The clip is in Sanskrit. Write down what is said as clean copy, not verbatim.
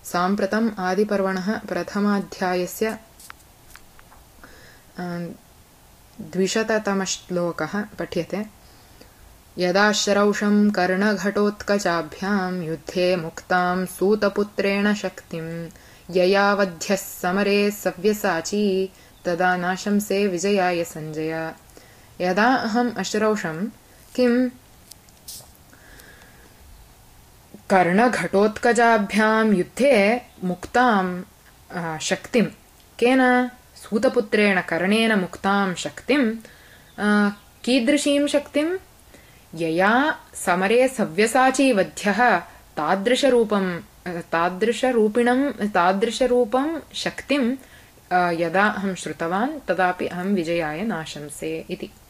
साम्प्रतम् आदिपर्वणः प्रथमाध्यायस्य 200तमः श्लोकः पठ्यते। यदा शरौषं कर्णघटोत्कचाभ्यां युद्धे मुक्तां सूतपुत्रेण शक्तिं यया वध्यः समरे सव्यसाची तदा नाशंसे विजयाय संजय। यदा अहम् अश्रौषं किं कर्णघटोत्कजाभ्यां युद्धे मुक्तां शक्तिं केन सूतपुत्रेण कर्णेन मुक्तां शक्तिं कीदृशीं शक्तिं यया समरे सव्यसाची वध्यः तादृशरूपं शक्तिं यदा अहं श्रुतवान् तदापि अहं विजयाय नाशंसे इति।